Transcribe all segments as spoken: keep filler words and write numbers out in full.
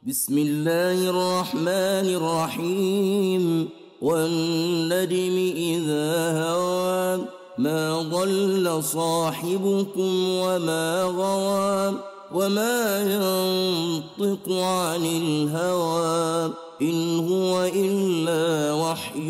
بسم الله الرحمن الرحيم والنجم إذا هوى ما ضل صاحبكم وما غوى وما ينطق عن الهوى إن هو إلا وحي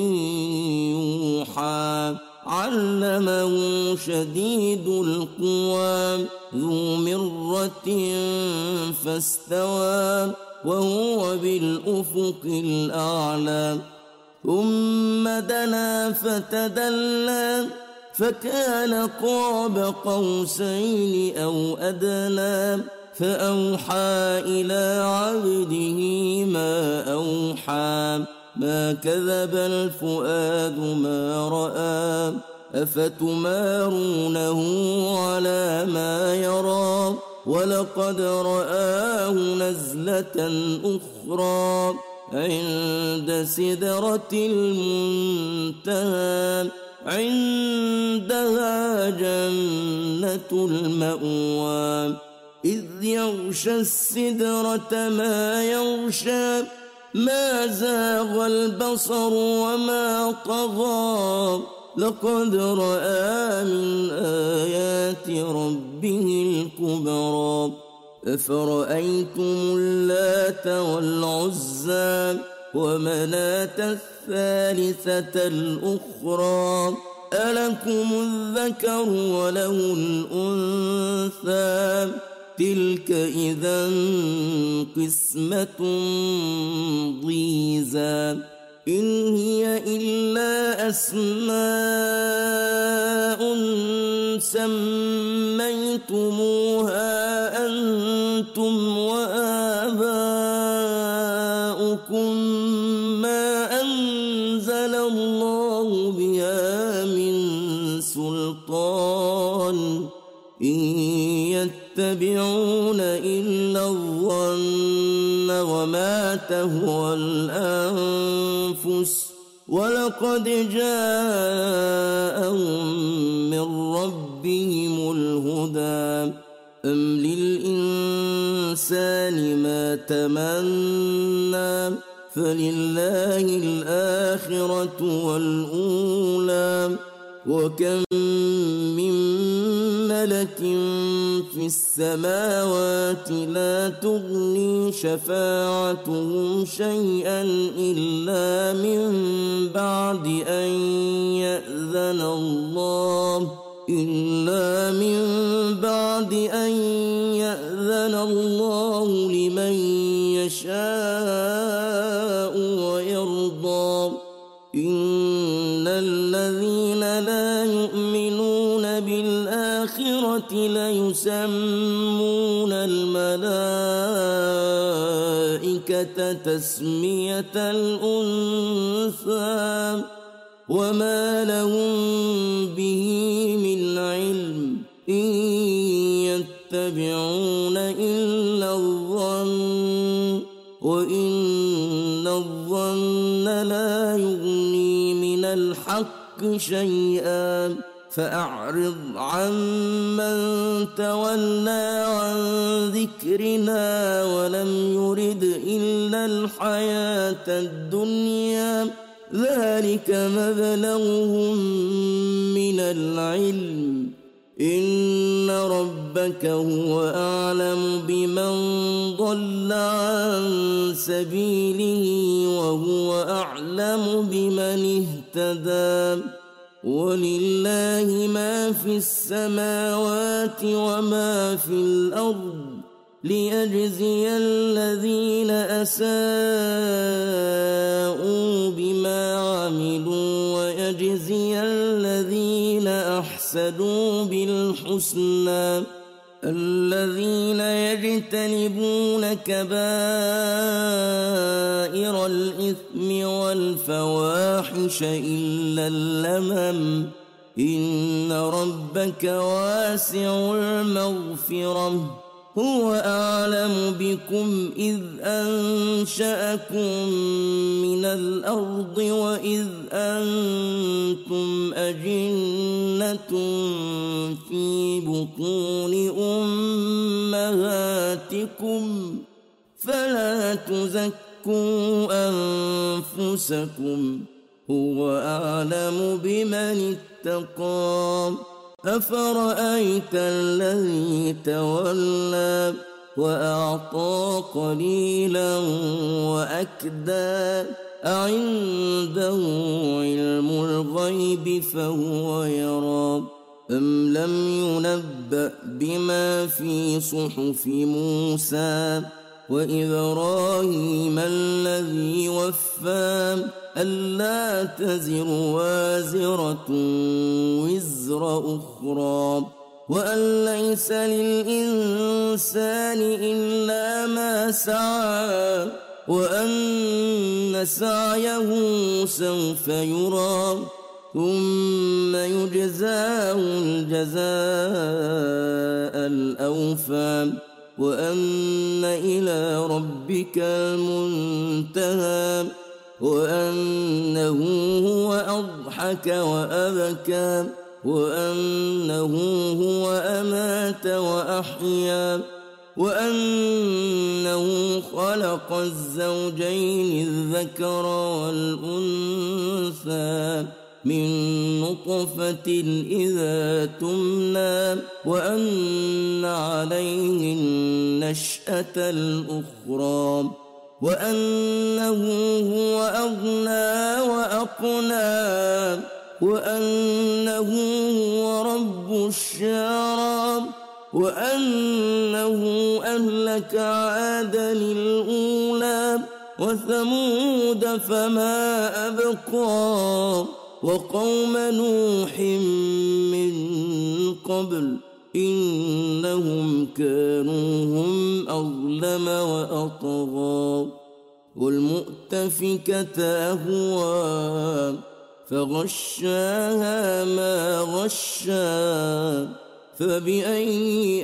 يوحى علمه شديد القوى ذو مرة فاستوى وهو بالأفق الأعلى ثم دنا فتدلى فكان قاب قوسين أو أدنى فأوحى إلى عبده ما أوحى ما كذب الفؤاد ما رأى أفتمارونه على ما يرى ولقد رآه نزلة أخرى عند سدرة المنتهى عندها جنة المأوى إذ يغشى السدرة ما يغشى ما زاغ البصر وما طغى لقد رأى من آيات ربه الكبرى أفرأيتم اللات والعزى ومناة الثالثة الأخرى ألكم الذكر وله الأنثى تلك إذا قسمة ضيزى إن هي إلا أسماء سميتموها أنتم وآباؤكم ما أنزل الله بها من سلطان إن يتبعون إلا الظن وما تهوى الأنفس ولقد جاءهم من ربهم الهدى أم للإنسان ما تمنى فلله الآخرة والأولى وكم من ملك في السماوات لا تغني شفاعتهم شيئا إلا من بعد أن يأذن الله إلا من بعد أن يأذن الله لمن يشاء ويرضى إن الذين لا يؤمنون بالآخرة ليسمون الملائكة تسمية الأنثى وما لهم به من علم إن يتبعون إلا الظن وإن الظن لا يغني من الحق شيئا فأعرض عمن تولى عن ذكرنا ولم يرد إلا الحياة الدنيا ذلك مبلغهم من العلم إن ربك هو أعلم بمن ضل عن سبيله وهو أعلم بمن اهتدى ولله ما في السماوات وما في الأرض ليجزي الذين أساءوا بما عملوا ويجزي الذين أحسنوا بالحسنى الذين يجتنبون كبائر الإثم والفواحش إلا اللمم إن ربك واسع المغفرة هو أعلم بكم إذ أنشأكم من الأرض وإذ أنتم أجنة في بطون أمهاتكم فلا تزكوا أنفسكم هو أعلم بمن اتقى أفرأيت الذي تولى وأعطى قليلا وأكدى أعنده علم الغيب فهو يرى أم لم ينبأ بما في صحف موسى وإبراهيم الذي وفى ألا تزر وازرة وزر أخرى وأن ليس للإنسان إلا ما سعى وأن سعيه سوف يرى ثم يجزاه الجزاء الأوفى وأن إلى ربك المنتهى وأنه هو أضحك وأبكى وأنه هو أمات وأحيا وأنه خلق الزوجين الذكر والأنثى من نطفة إذا تمنى وأن عليه النشأة الأخرى وأنه هو أغنى وأقنى وأنه هو رب الشعرى وأنه أهلك عادا الأولى وثمود فما أبقى وقوم نوح من قبل إنهم كانوا هم أظلم وأطغى والمؤتفكة أهوى فغشاها ما غشا فبأي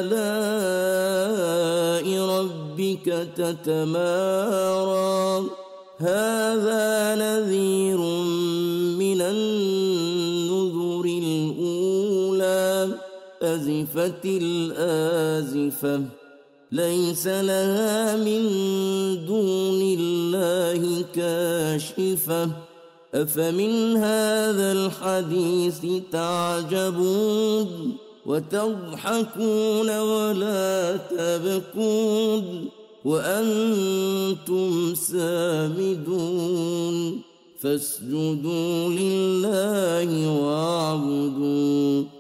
آلاء ربك تتمارى هذا نذير من النذر الأولى أزفت الآزفة ليس لها من دون الله كاشفة أفمن هذا الحديث تعجبون وتضحكون ولا تبكون وأنتم سامدون فاسجدوا لله واعبدوا